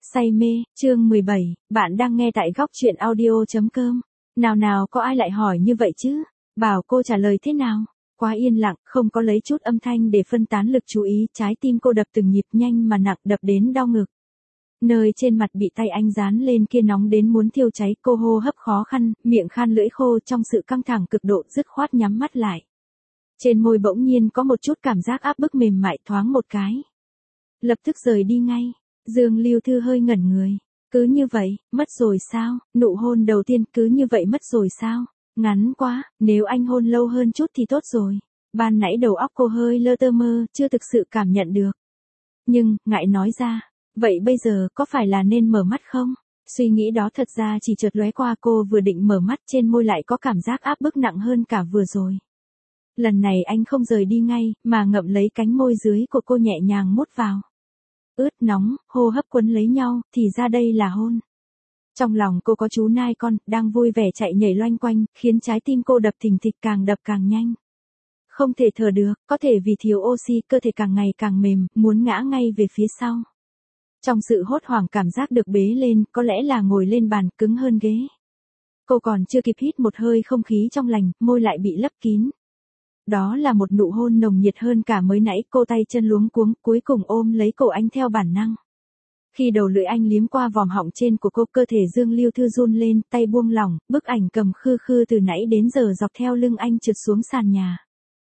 Say mê, chương 17, bạn đang nghe tại góc truyện audio.com. Nào nào có ai lại hỏi như vậy chứ? Bảo cô trả lời thế nào? Quá yên lặng, không có lấy chút âm thanh để phân tán lực chú ý, trái tim cô đập từng nhịp nhanh mà nặng, đập đến đau ngực. Nơi trên mặt bị tay anh dán lên kia nóng đến muốn thiêu cháy, cô hô hấp khó khăn, miệng khan lưỡi khô trong sự căng thẳng cực độ, dứt khoát nhắm mắt lại. Trên môi bỗng nhiên có một chút cảm giác áp bức mềm mại thoáng một cái. Lập tức rời đi ngay. Dương Lưu Thư hơi ngẩn người. Cứ như vậy, mất rồi sao? Nụ hôn đầu tiên cứ như vậy mất rồi sao? Ngắn quá, nếu anh hôn lâu hơn chút thì tốt rồi. Ban nãy đầu óc cô hơi lơ tơ mơ, chưa thực sự cảm nhận được. Nhưng, ngại nói ra. Vậy bây giờ có phải là nên mở mắt không? Suy nghĩ đó thật ra chỉ chợt lóe qua, cô vừa định mở mắt, trên môi lại có cảm giác áp bức nặng hơn cả vừa rồi. Lần này anh không rời đi ngay, mà ngậm lấy cánh môi dưới của cô nhẹ nhàng mút vào. Ướt nóng, hô hấp quấn lấy nhau, thì ra đây là hôn. Trong lòng cô có chú nai con, đang vui vẻ chạy nhảy loanh quanh, khiến trái tim cô đập thình thịch, càng đập càng nhanh. Không thể thở được, có thể vì thiếu oxy, cơ thể càng ngày càng mềm, muốn ngã ngay về phía sau. Trong sự hốt hoảng cảm giác được bế lên, có lẽ là ngồi lên bàn, cứng hơn ghế. Cô còn chưa kịp hít một hơi không khí trong lành, môi lại bị lấp kín. Đó là một nụ hôn nồng nhiệt hơn cả mới nãy, cô tay chân luống cuống, cuối cùng ôm lấy cổ anh theo bản năng. Khi đầu lưỡi anh liếm qua vòm họng trên của cô, cơ thể Dương Lưu Thư run lên, tay buông lỏng, bức ảnh cầm khư khư từ nãy đến giờ dọc theo lưng anh trượt xuống sàn nhà.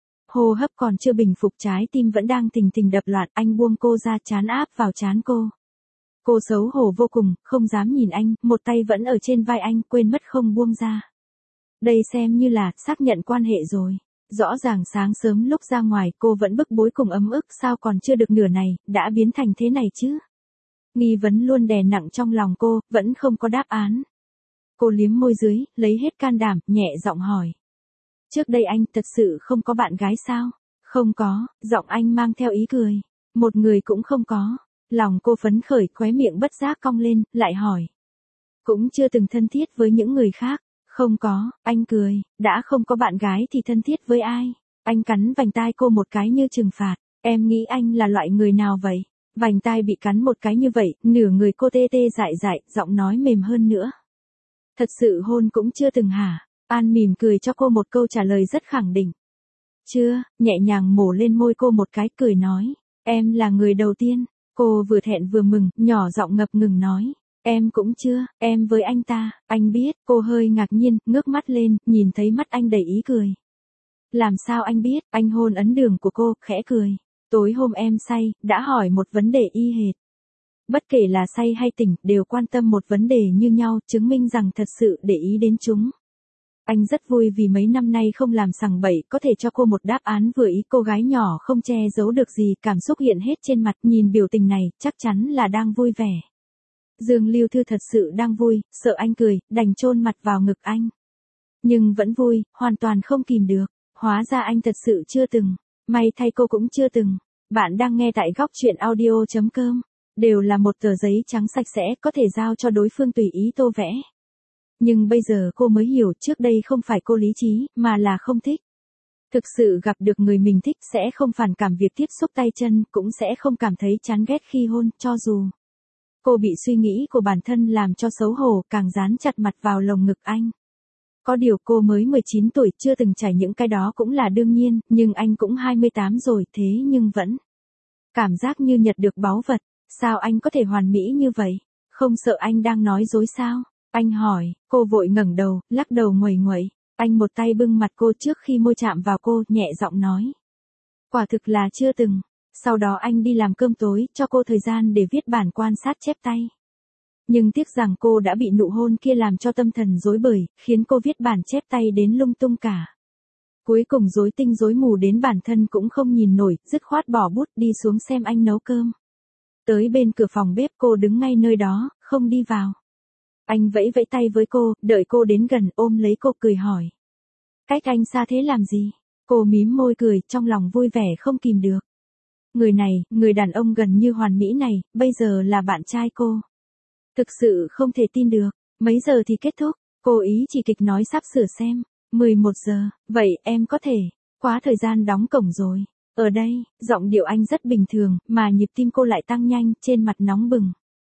Hô hấp còn chưa bình phục, trái tim vẫn đang thình thình đập loạn, anh buông cô ra, trán áp vào trán cô. Cô xấu hổ vô cùng, không dám nhìn anh, một tay vẫn ở trên vai anh, quên mất không buông ra. Đây xem như là xác nhận quan hệ rồi. Rõ ràng sáng sớm lúc ra ngoài cô vẫn bức bối cùng ấm ức, sao còn chưa được nửa này, đã biến thành thế này chứ? Nghi vấn luôn đè nặng trong lòng cô, vẫn không có đáp án. Cô liếm môi dưới, lấy hết can đảm, nhẹ giọng hỏi. Trước đây anh thật sự không có bạn gái sao? Không có, giọng anh mang theo ý cười. Một người cũng không có. Lòng cô phấn khởi, khóe miệng bất giác cong lên, lại hỏi. Cũng chưa từng thân thiết với những người khác. Không có, anh cười, đã không có bạn gái thì thân thiết với ai? Anh cắn vành tai cô một cái như trừng phạt. Em nghĩ anh là loại người nào vậy? Vành tai bị cắn một cái như vậy, nửa người cô tê tê dại dại, giọng nói mềm hơn nữa. Thật sự hôn cũng chưa từng hả? An mỉm cười cho cô một câu trả lời rất khẳng định. Chưa, nhẹ nhàng mổ lên môi cô một cái, cười nói. Em là người đầu tiên. Cô vừa thẹn vừa mừng, nhỏ giọng ngập ngừng nói. Em cũng chưa, em với anh ta, anh biết, cô hơi ngạc nhiên, ngước mắt lên, nhìn thấy mắt anh đầy ý cười. Làm sao anh biết, anh hôn ấn đường của cô, khẽ cười. Tối hôm em say, đã hỏi một vấn đề y hệt. Bất kể là say hay tỉnh, đều quan tâm một vấn đề như nhau, chứng minh rằng thật sự để ý đến chúng. Anh rất vui vì mấy năm nay không làm sằng bậy, có thể cho cô một đáp án vừa ý. Cô gái nhỏ không che giấu được gì, cảm xúc hiện hết trên mặt, nhìn biểu tình này, chắc chắn là đang vui vẻ. Dương Lưu Thư thật sự đang vui, sợ anh cười, đành chôn mặt vào ngực anh. Nhưng vẫn vui, hoàn toàn không kìm được. Hóa ra anh thật sự chưa từng. May thay cô cũng chưa từng. Bạn đang nghe tại góc truyện audio.com. Đều là một tờ giấy trắng sạch sẽ, có thể giao cho đối phương tùy ý tô vẽ. Nhưng bây giờ cô mới hiểu, trước đây không phải cô lý trí, mà là không thích. Thực sự gặp được người mình thích sẽ không phản cảm việc tiếp xúc tay chân, cũng sẽ không cảm thấy chán ghét khi hôn, cho dù. Cô bị suy nghĩ của bản thân làm cho xấu hổ, càng dán chặt mặt vào lồng ngực anh. Có điều cô mới 19 tuổi, chưa từng trải những cái đó cũng là đương nhiên, nhưng anh cũng 28 rồi, thế nhưng vẫn cảm giác như nhặt được báu vật. Sao anh có thể hoàn mỹ như vậy? Không sợ anh đang nói dối sao? Anh hỏi, cô vội ngẩng đầu, lắc đầu nguầy nguậy. Anh một tay bưng mặt cô trước khi môi chạm vào cô, nhẹ giọng nói. Quả thực là chưa từng. Sau đó anh đi làm cơm tối, cho cô thời gian để viết bản quan sát chép tay. Nhưng tiếc rằng cô đã bị nụ hôn kia làm cho tâm thần rối bời, khiến cô viết bản chép tay đến lung tung cả. Cuối cùng rối tinh rối mù đến bản thân cũng không nhìn nổi, dứt khoát bỏ bút đi xuống xem anh nấu cơm. Tới bên cửa phòng bếp, cô đứng ngay nơi đó, không đi vào. Anh vẫy vẫy tay với cô, đợi cô đến gần, ôm lấy cô, cười hỏi. Cách anh xa thế làm gì? Cô mím môi cười, trong lòng vui vẻ không kìm được. Người này, người đàn ông gần như hoàn mỹ này, bây giờ là bạn trai cô. Thực sự không thể tin được. Mấy giờ thì kết thúc? Cô ý chỉ kịch nói sắp sửa xem. 11 giờ, vậy em có thể. Quá thời gian đóng cổng rồi. Ở đây, giọng điệu anh rất bình thường, mà nhịp tim cô lại tăng nhanh, trên mặt nóng bừng.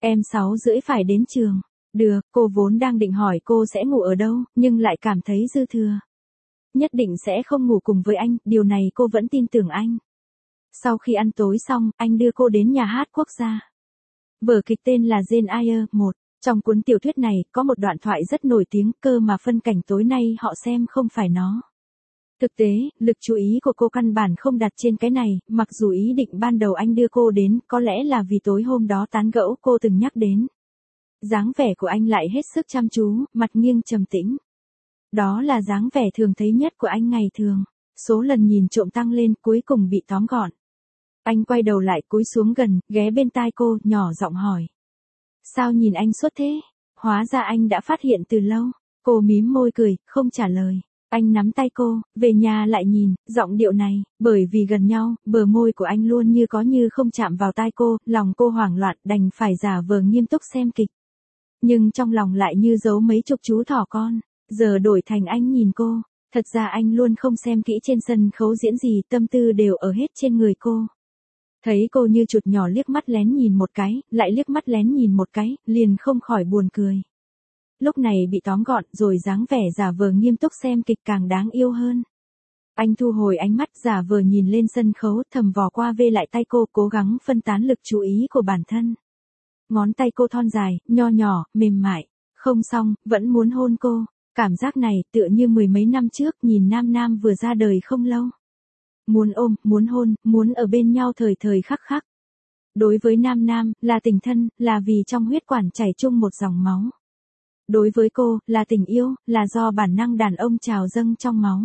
Em 6:30 phải đến trường. Được, cô vốn đang định hỏi cô sẽ ngủ ở đâu, nhưng lại cảm thấy dư thừa. Nhất định sẽ không ngủ cùng với anh, điều này cô vẫn tin tưởng anh. Sau khi ăn tối xong, anh đưa cô đến nhà hát quốc gia. Vở kịch tên là Jane Eyre 1. Trong cuốn tiểu thuyết này, có một đoạn thoại rất nổi tiếng cơ mà phân cảnh tối nay họ xem không phải nó. Thực tế, lực chú ý của cô căn bản không đặt trên cái này, mặc dù ý định ban đầu anh đưa cô đến, có lẽ là vì tối hôm đó tán gẫu cô từng nhắc đến. Dáng vẻ của anh lại hết sức chăm chú, mặt nghiêng trầm tĩnh. Đó là dáng vẻ thường thấy nhất của anh ngày thường. Số lần nhìn trộm tăng lên, cuối cùng bị tóm gọn. Anh quay đầu lại cúi xuống gần, ghé bên tai cô, nhỏ giọng hỏi. Sao nhìn anh suốt thế? Hóa ra anh đã phát hiện từ lâu. Cô mím môi cười, không trả lời. Anh nắm tay cô, về nhà lại nhìn, giọng điệu này, bởi vì gần nhau, bờ môi của anh luôn như có như không chạm vào tai cô, lòng cô hoảng loạn đành phải giả vờ nghiêm túc xem kịch. Nhưng trong lòng lại như giấu mấy chục chú thỏ con, giờ đổi thành anh nhìn cô, thật ra anh luôn không xem kỹ trên sân khấu diễn gì, tâm tư đều ở hết trên người cô. Thấy cô như chuột nhỏ liếc mắt lén nhìn một cái, lại liếc mắt lén nhìn một cái, liền không khỏi buồn cười. Lúc này bị tóm gọn rồi dáng vẻ giả vờ nghiêm túc xem kịch càng đáng yêu hơn. Anh thu hồi ánh mắt giả vờ nhìn lên sân khấu thầm vò qua vê lại tay cô cố gắng phân tán lực chú ý của bản thân. Ngón tay cô thon dài, nho nhỏ, mềm mại. Không xong, vẫn muốn hôn cô. Cảm giác này tựa như mười mấy năm trước nhìn Nam Nam vừa ra đời không lâu. Muốn ôm, muốn hôn, muốn ở bên nhau thời thời khắc khắc. Đối với Nam Nam, là tình thân, là vì trong huyết quản chảy chung một dòng máu. Đối với cô, là tình yêu, là do bản năng đàn ông trào dâng trong máu.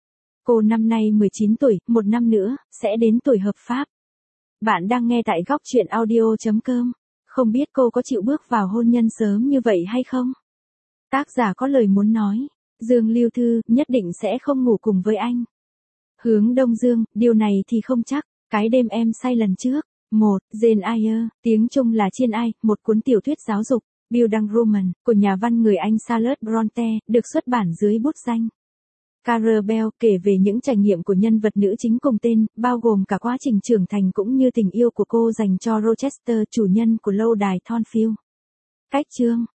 Cô năm nay 19 tuổi, một năm nữa, sẽ đến tuổi hợp pháp. Bạn đang nghe tại góc chuyện audio.com. Không biết cô có chịu bước vào hôn nhân sớm như vậy hay không? Tác giả có lời muốn nói. Dương Lưu Thư, nhất định sẽ không ngủ cùng với anh. Hướng Đông Dương, điều này thì không chắc. Cái đêm em say lần trước. 1. Jane Eyre, tiếng Trung là Chiên Ai, một cuốn tiểu thuyết giáo dục. Building Roman, của nhà văn người Anh Charlotte Bronte, được xuất bản dưới bút danh Carol Bell, kể về những trải nghiệm của nhân vật nữ chính cùng tên, bao gồm cả quá trình trưởng thành cũng như tình yêu của cô dành cho Rochester, chủ nhân của lâu đài Thornfield. Cách chương,